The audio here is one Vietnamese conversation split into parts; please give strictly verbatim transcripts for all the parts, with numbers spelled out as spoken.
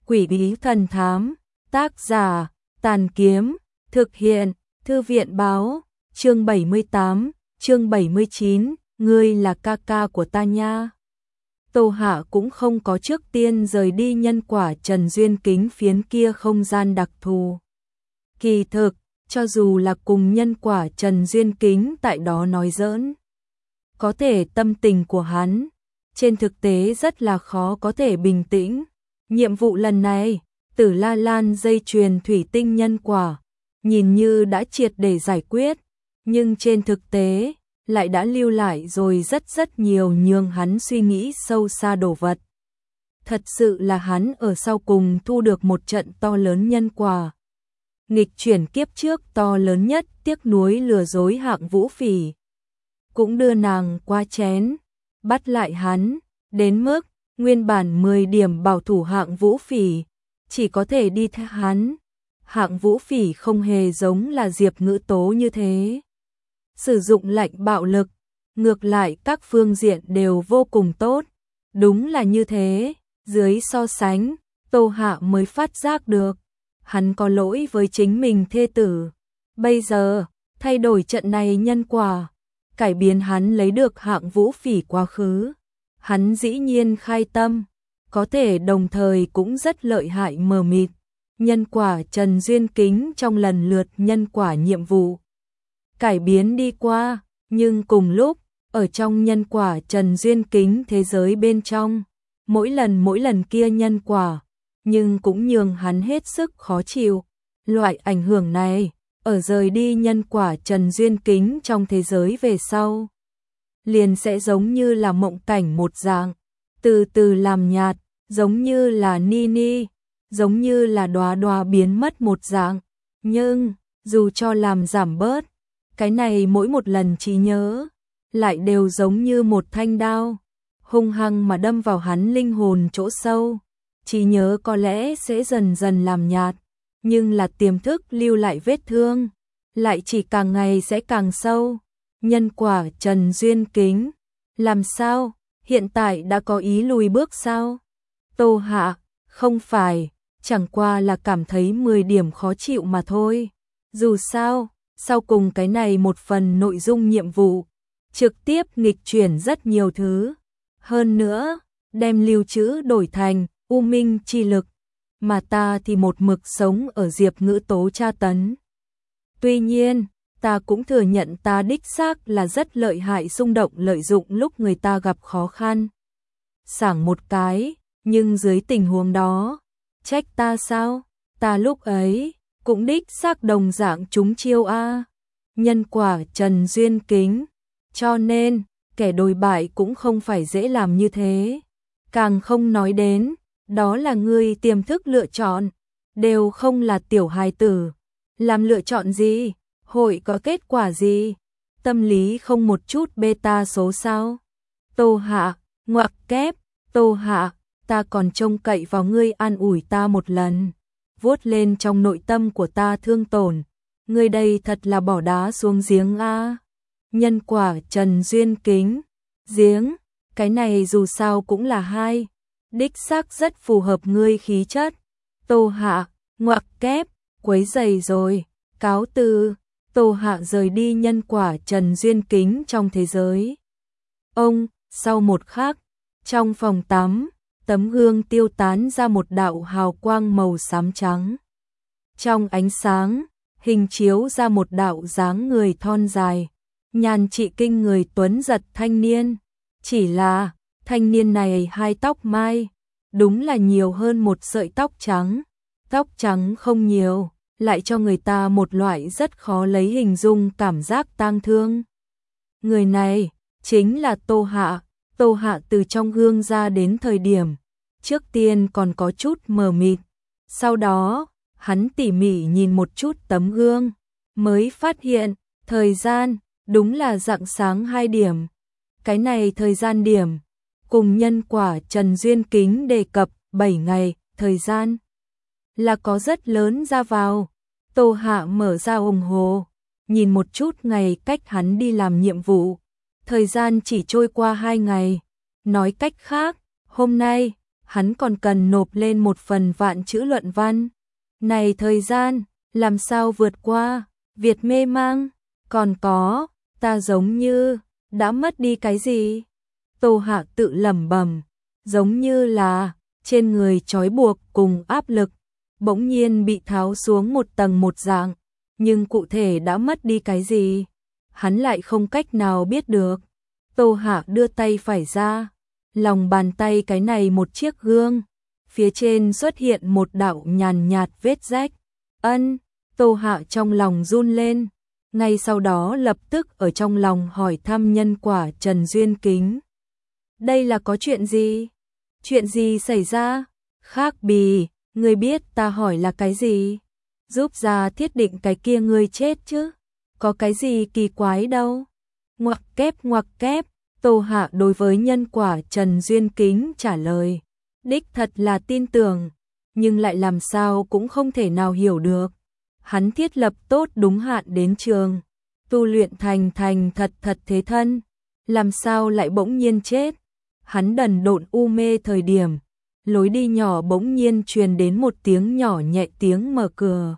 Quỷ bí thần thám, tác giả, Tàn Kiếm, thực hiện, Thư viện báo, chương bảy mươi tám, chương bảy mươi chín, ngươi là ca ca của ta nha. Tô Hạ cũng không có trước tiên rời đi nhân quả Trần Duyên Kính phiến kia không gian đặc thù. Kỳ thực, cho dù là cùng nhân quả Trần Duyên Kính tại đó nói giỡn, có thể tâm tình của hắn, trên thực tế rất là khó có thể bình tĩnh. Nhiệm vụ lần này, Tử La Lan dây chuyền thủy tinh nhân quả, nhìn như đã triệt để giải quyết, nhưng trên thực tế, lại đã lưu lại rồi rất rất nhiều nhường hắn suy nghĩ sâu xa đồ vật. Thật sự là hắn ở sau cùng thu được một trận to lớn nhân quả. Nghịch chuyển kiếp trước to lớn nhất tiếc nuối lừa dối Hạng Vũ Phỉ. Cũng đưa nàng qua chén, bắt lại hắn, đến mức nguyên bản mười điểm bảo thủ Hạng Vũ Phỉ, chỉ có thể đi theo hắn. Hạng Vũ Phỉ không hề giống là Diệp Ngữ Tố như thế, sử dụng lạnh bạo lực, ngược lại các phương diện đều vô cùng tốt. Đúng là như thế, dưới so sánh, Tô Hạ mới phát giác được, hắn có lỗi với chính mình thê tử. Bây giờ, thay đổi trận này nhân quả, cải biến hắn lấy được Hạng Vũ Phỉ quá khứ. Hắn dĩ nhiên khai tâm, có thể đồng thời cũng rất lợi hại mờ mịt. Nhân quả Trần Duyên Kính trong lần lượt nhân quả nhiệm vụ cải biến đi qua, nhưng cùng lúc, ở trong nhân quả Trần Duyên Kính thế giới bên trong, mỗi lần mỗi lần kia nhân quả, nhưng cũng nhường hắn hết sức khó chịu. Loại ảnh hưởng này, ở rời đi nhân quả Trần Duyên Kính trong thế giới về sau, liền sẽ giống như là mộng cảnh một dạng, từ từ làm nhạt, giống như là ni ni, giống như là đóa đóa biến mất một dạng. Nhưng, dù cho làm giảm bớt, cái này mỗi một lần trí nhớ, lại đều giống như một thanh đao, hung hăng mà đâm vào hắn linh hồn chỗ sâu. Trí nhớ có lẽ sẽ dần dần làm nhạt, nhưng là tiềm thức lưu lại vết thương, lại chỉ càng ngày sẽ càng sâu. Nhân quả Trần Duyên Kính, làm sao, hiện tại đã có ý lùi bước sao? Tô Hạ, không phải, chẳng qua là cảm thấy mười điểm khó chịu mà thôi. Dù sao, sau cùng cái này một phần nội dung nhiệm vụ, trực tiếp nghịch chuyển rất nhiều thứ. Hơn nữa, đem lưu trữ đổi thành U Minh chi lực, mà ta thì một mực sống ở Diệp Ngữ Tố tra tấn. Tuy nhiên, ta cũng thừa nhận ta đích xác là rất lợi hại xung động lợi dụng lúc người ta gặp khó khăn. Sảng một cái, nhưng dưới tình huống đó, trách ta sao? Ta lúc ấy, cũng đích xác đồng dạng trúng chiêu a. Nhân quả Trần Duyên Kính, cho nên, kẻ đồi bại cũng không phải dễ làm như thế. Càng không nói đến, đó là ngươi tiềm thức lựa chọn, đều không là tiểu hài tử. Làm lựa chọn gì? Hội có kết quả gì? Tâm lý không một chút beta số sao? Tô Hạ, ngoặc kép, Tô Hạ, ta còn trông cậy vào ngươi an ủi ta một lần, vuốt lên trong nội tâm của ta thương tổn. Ngươi đây thật là bỏ đá xuống giếng a. Nhân quả Trần Duyên Kính, giếng, cái này dù sao cũng là hai, đích xác rất phù hợp ngươi khí chất. Tô Hạ, ngoặc kép, quấy giày rồi, cáo từ. Tô Hạ rời đi nhân quả Trần Duyên Kính trong thế giới. Ông, sau một khắc, trong phòng tắm, tấm gương tiêu tán ra một đạo hào quang màu xám trắng. Trong ánh sáng, hình chiếu ra một đạo dáng người thon dài, nhàn trị kinh người tuấn giật thanh niên. Chỉ là, thanh niên này hai tóc mai, đúng là nhiều hơn một sợi tóc trắng. Tóc trắng không nhiều, lại cho người ta một loại rất khó lấy hình dung cảm giác tang thương. Người này, chính là Tô Hạ. Tô Hạ từ trong gương ra đến thời điểm, trước tiên còn có chút mờ mịt. Sau đó, hắn tỉ mỉ nhìn một chút tấm gương, mới phát hiện, thời gian, đúng là rạng sáng hai điểm. Cái này thời gian điểm, cùng nhân quả Trần Duyên Kính đề cập bảy ngày, thời gian, là có rất lớn ra vào. Tô Hạ mở ra đồng hồ, nhìn một chút ngày cách hắn đi làm nhiệm vụ. Thời gian chỉ trôi qua hai ngày. Nói cách khác, hôm nay, hắn còn cần nộp lên một phần vạn chữ luận văn. Này thời gian, làm sao vượt qua, Việt mê mang, còn có, ta giống như, đã mất đi cái gì? Tô Hạ tự lẩm bẩm, giống như là, trên người trói buộc cùng áp lực, bỗng nhiên bị tháo xuống một tầng một dạng, nhưng cụ thể đã mất đi cái gì? Hắn lại không cách nào biết được. Tô Hạ đưa tay phải ra, lòng bàn tay cái này một chiếc gương, phía trên xuất hiện một đạo nhàn nhạt vết rách. Ân, Tô Hạ trong lòng run lên, ngay sau đó lập tức ở trong lòng hỏi thăm nhân quả Trần Duyên Kính. Đây là có chuyện gì? Chuyện gì xảy ra? Khác Bì, ngươi biết ta hỏi là cái gì? Giúp ra thiết định cái kia ngươi chết chứ? Có cái gì kỳ quái đâu? Ngoặc kép ngoặc kép, Tô Hạ đối với nhân quả Trần Duyên Kính trả lời. Đích thật là tin tưởng, nhưng lại làm sao cũng không thể nào hiểu được. Hắn thiết lập tốt đúng hạn đến trường, tu luyện thành thành thật thật thế thân, làm sao lại bỗng nhiên chết? Hắn đần độn u mê thời điểm, lối đi nhỏ bỗng nhiên truyền đến một tiếng nhỏ nhẹ tiếng mở cửa.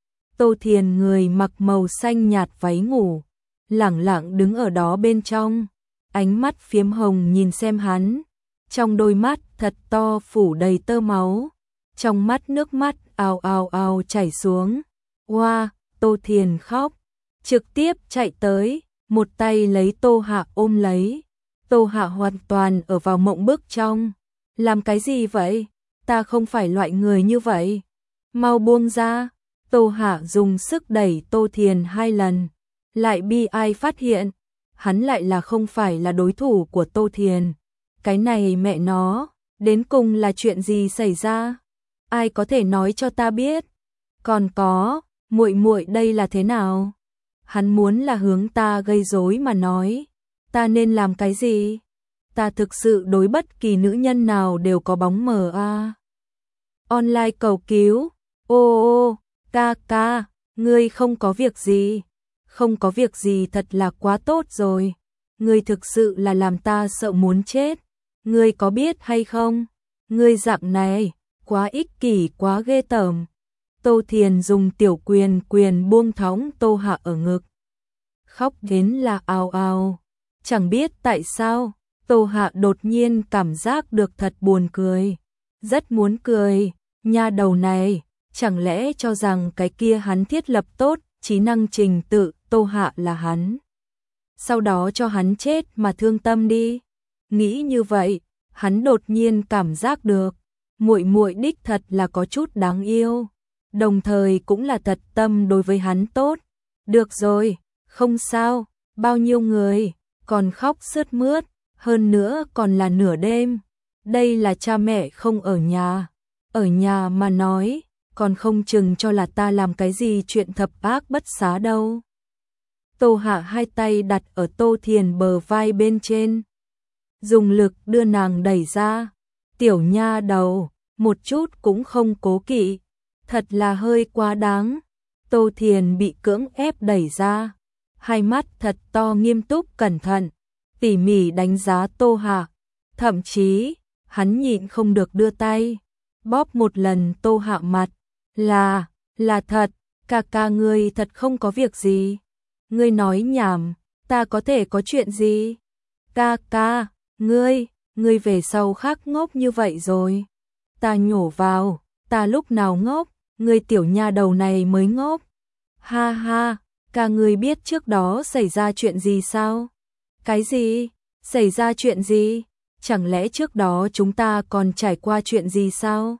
Tô Thiền người mặc màu xanh nhạt váy ngủ, lẳng lặng đứng ở đó bên trong, ánh mắt phiếm hồng nhìn xem hắn, trong đôi mắt thật to phủ đầy tơ máu, trong mắt nước mắt ào ào ào chảy xuống. Oa, wow, Tô Thiền khóc, trực tiếp chạy tới, một tay lấy Tô Hạ ôm lấy. Tô Hạ hoàn toàn ở vào mộng bức trong. Làm cái gì vậy? Ta không phải loại người như vậy. Mau buông ra. Tô Hạ dùng sức đẩy Tô Thiền hai lần. Lại bi ai phát hiện. Hắn lại là không phải là đối thủ của Tô Thiền. Cái này mẹ nó, đến cùng là chuyện gì xảy ra? Ai có thể nói cho ta biết? Còn có, muội muội đây là thế nào? Hắn muốn là hướng ta gây rối mà nói. Ta nên làm cái gì? Ta thực sự đối bất kỳ nữ nhân nào đều có bóng mờ a. À. Online cầu cứu. Ô ô, ca ca, ngươi không có việc gì. Không có việc gì thật là quá tốt rồi. Ngươi thực sự là làm ta sợ muốn chết. Ngươi có biết hay không? Ngươi dạng này, quá ích kỷ quá ghê tởm. Tô Thiền dùng tiểu quyền quyền buông thõng Tô Hạ ở ngực. Khóc đến là ào ào. Chẳng biết tại sao, Tô Hạ đột nhiên cảm giác được thật buồn cười. Rất muốn cười, nha đầu này, chẳng lẽ cho rằng cái kia hắn thiết lập tốt, trí năng trình tự, Tô Hạ là hắn. Sau đó cho hắn chết mà thương tâm đi. Nghĩ như vậy, hắn đột nhiên cảm giác được, muội muội đích thật là có chút đáng yêu, đồng thời cũng là thật tâm đối với hắn tốt. Được rồi, không sao, bao nhiêu người, còn khóc sướt mướt, hơn nữa còn là nửa đêm. Đây là cha mẹ không ở nhà, ở nhà mà nói, còn không chừng cho là ta làm cái gì chuyện thập ác bất xá đâu. Tô Hạ hai tay đặt ở Tô Thiền bờ vai bên trên, dùng lực đưa nàng đẩy ra. Tiểu nha đầu, một chút cũng không cố kỵ, thật là hơi quá đáng. Tô Thiền bị cưỡng ép đẩy ra, hai mắt thật to nghiêm túc cẩn thận, tỉ mỉ đánh giá Tô Hạ, thậm chí, hắn nhịn không được đưa tay, bóp một lần Tô Hạ mặt. Là, là thật, ca ca ngươi thật không có việc gì. Ngươi nói nhảm, ta có thể có chuyện gì? Ca ca, ngươi, ngươi về sau khác ngốc như vậy rồi. Ta nhổ vào, ta lúc nào ngốc, ngươi tiểu nha đầu này mới ngốc. Ha ha, ca ngươi biết trước đó xảy ra chuyện gì sao? Cái gì? Xảy ra chuyện gì? Chẳng lẽ trước đó chúng ta còn trải qua chuyện gì sao?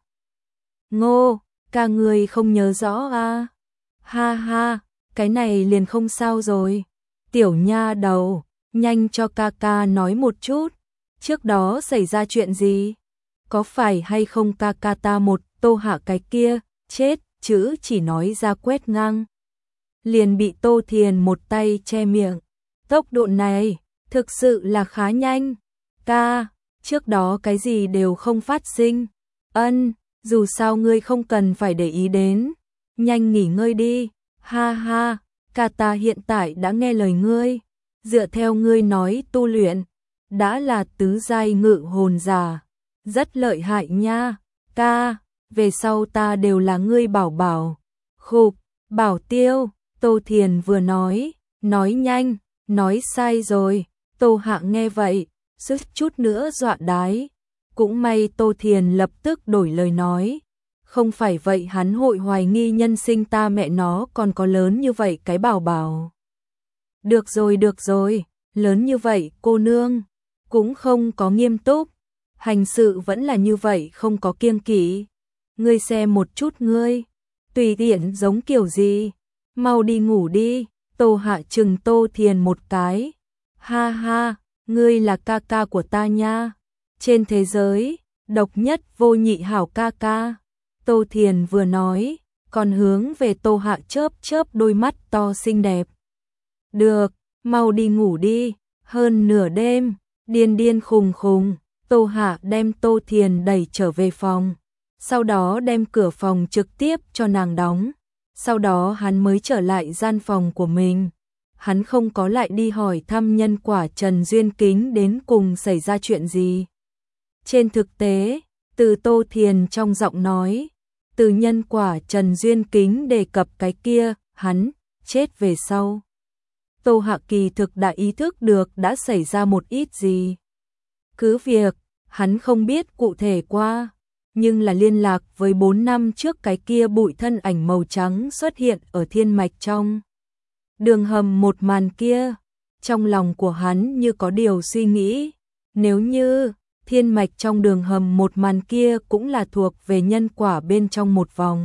Ngô, ca ngươi không nhớ rõ à? Ha ha, cái này liền không sao rồi. Tiểu nha đầu, nhanh cho ca ca nói một chút. Trước đó xảy ra chuyện gì? Có phải hay không ca ca ta một Tô Hạ cái kia, chết, chữ chỉ nói ra quét ngang. Liền bị Tô Thiền một tay che miệng. Tốc độ này, thực sự là khá nhanh. Ca, trước đó cái gì đều không phát sinh. Ân, dù sao ngươi không cần phải để ý đến. Nhanh nghỉ ngơi đi. Ha ha, ca ta hiện tại đã nghe lời ngươi. Dựa theo ngươi nói tu luyện, đã là tứ giai ngự hồn giả. rất lợi hại nha, ca, về sau ta đều là ngươi bảo bảo. Khục, Bảo Tiêu, Tô Thiền vừa nói, nói nhanh, nói sai rồi. Tô Hạ nghe vậy, suýt chút nữa dọa đái. Cũng may Tô Thiền lập tức đổi lời nói. Không phải vậy hắn hội hoài nghi nhân sinh ta mẹ nó còn có lớn như vậy cái bảo bảo. Được rồi được rồi, lớn như vậy cô nương, cũng không có nghiêm túc. Hành sự vẫn là như vậy không có kiêng kỵ. Ngươi xem một chút ngươi, tùy tiện giống kiểu gì. Mau đi ngủ đi. Tô Hạ trừng Tô Thiền một cái. Ha ha, ngươi là ca ca của ta nha. Trên thế giới, độc nhất vô nhị hảo ca ca. Tô Thiền vừa nói, còn hướng về Tô Hạ chớp chớp đôi mắt to xinh đẹp. Được, mau đi ngủ đi. Hơn nửa đêm, điên điên khùng khùng, Tô Hạ đem Tô Thiền đẩy trở về phòng. Sau đó đem cửa phòng trực tiếp cho nàng đóng. Sau đó hắn mới trở lại gian phòng của mình. Hắn không có lại đi hỏi thăm nhân quả Trần Duyên Kính đến cùng xảy ra chuyện gì. Trên thực tế, từ Tô Thiền trong giọng nói, từ nhân quả Trần Duyên Kính đề cập cái kia, hắn chết về sau. Tô Hạ kỳ thực đã ý thức được đã xảy ra một ít gì. Cứ việc, hắn không biết cụ thể qua, nhưng là liên lạc với bốn năm trước cái kia bụi thân ảnh màu trắng xuất hiện ở thiên mạch trong đường hầm một màn kia. Trong lòng của hắn như có điều suy nghĩ, nếu như thiên mạch trong đường hầm một màn kia cũng là thuộc về nhân quả bên trong một vòng.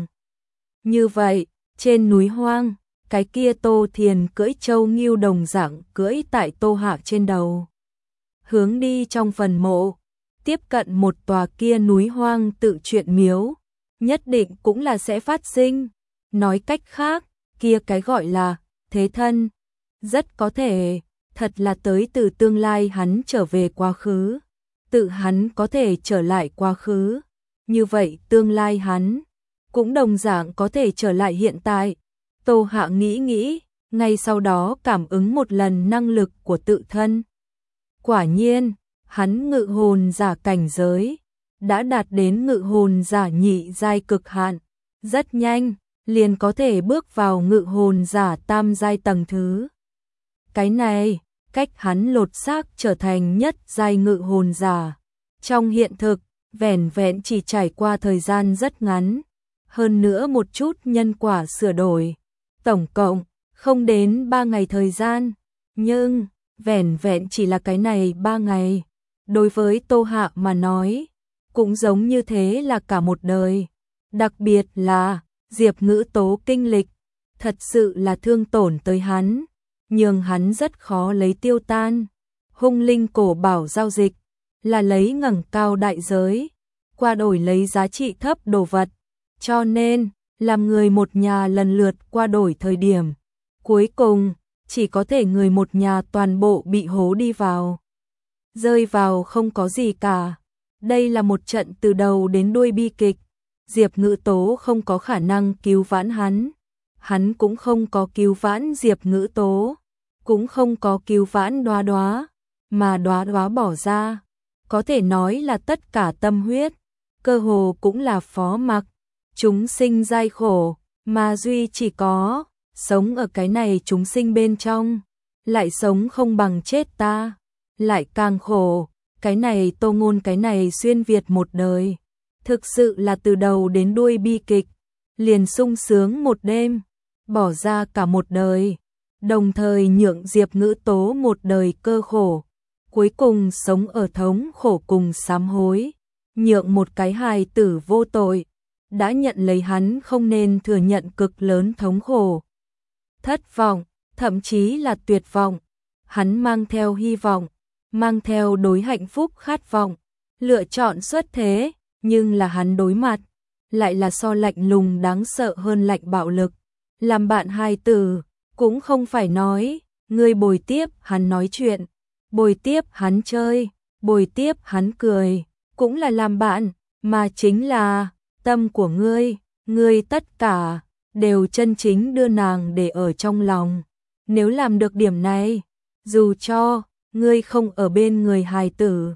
Như vậy, trên núi hoang, cái kia Tô Thiền cưỡi châu ngưu đồng dạng cưỡi tại Tô Hạ trên đầu. Hướng đi trong phần mộ, tiếp cận một tòa kia núi hoang tự truyện miếu, nhất định cũng là sẽ phát sinh. Nói cách khác, kia cái gọi là thế thân, rất có thể, thật là tới từ tương lai hắn trở về quá khứ. Tự hắn có thể trở lại quá khứ, như vậy tương lai hắn cũng đồng dạng có thể trở lại hiện tại. Tô Hạ nghĩ nghĩ, ngay sau đó cảm ứng một lần năng lực của tự thân. Quả nhiên, hắn ngự hồn giả cảnh giới đã đạt đến ngự hồn giả nhị giai cực hạn, rất nhanh liền có thể bước vào ngự hồn giả tam giai tầng thứ. Cái này, cách hắn lột xác trở thành nhất giai ngự hồn giả, trong hiện thực, vẻn vẹn chỉ trải qua thời gian rất ngắn, hơn nữa một chút nhân quả sửa đổi, tổng cộng không đến ba ngày thời gian, nhưng vẻn vẹn chỉ là cái này ba ngày, đối với Tô Hạ mà nói, cũng giống như thế là cả một đời. Đặc biệt là Diệp Ngữ Tố kinh lịch, thật sự là thương tổn tới hắn, nhưng hắn rất khó lấy tiêu tan. Hung linh cổ bảo giao dịch là lấy ngẩng cao đại giới, qua đổi lấy giá trị thấp đồ vật, cho nên làm người một nhà lần lượt qua đổi thời điểm, cuối cùng chỉ có thể người một nhà toàn bộ bị hố đi vào, rơi vào không có gì cả. Đây là một trận từ đầu đến đuôi bi kịch. Diệp Ngữ Tố không có khả năng cứu vãn hắn, hắn cũng không có cứu vãn Diệp Ngữ Tố, cũng không có cứu vãn Đoá Đoá, mà Đoá Đoá bỏ ra, có thể nói là tất cả tâm huyết, cơ hồ cũng là phó mặc. Chúng sinh dai khổ, mà duy chỉ có sống ở cái này chúng sinh bên trong, lại sống không bằng chết ta, lại càng khổ. Cái này Tô Ngôn, cái này xuyên Việt một đời, thực sự là từ đầu đến đuôi bi kịch, liền sung sướng một đêm, bỏ ra cả một đời, đồng thời nhượng Diệp Ngữ Tố một đời cơ khổ, cuối cùng sống ở thống khổ cùng sám hối, nhượng một cái hài tử vô tội, đã nhận lấy hắn không nên thừa nhận cực lớn thống khổ, thất vọng, thậm chí là tuyệt vọng. Hắn mang theo hy vọng, mang theo đối hạnh phúc khát vọng, lựa chọn xuất thế, nhưng là hắn đối mặt, lại là so lạnh lùng đáng sợ hơn lạnh bạo lực. Làm bạn hài tử, cũng không phải nói, ngươi bồi tiếp hắn nói chuyện, bồi tiếp hắn chơi, bồi tiếp hắn cười, cũng là làm bạn, mà chính là tâm của ngươi, ngươi tất cả đều chân chính đưa nàng để ở trong lòng. Nếu làm được điểm này, dù cho ngươi không ở bên người hài tử,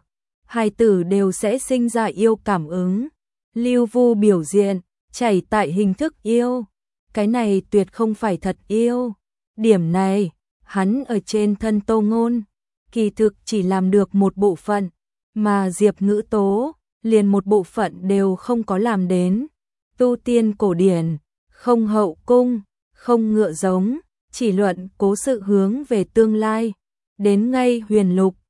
hài tử đều sẽ sinh ra yêu cảm ứng. Lưu Vu biểu diện, chảy tại hình thức yêu. Cái này tuyệt không phải thật yêu. Điểm này, hắn ở trên thân Tô Ngôn, kỳ thực chỉ làm được một bộ phận, mà Diệp Ngữ Tố, liền một bộ phận đều không có làm đến. Tu tiên cổ điển, không hậu cung, không ngựa giống, chỉ luận cố sự hướng về tương lai. Đến ngay huyền lục,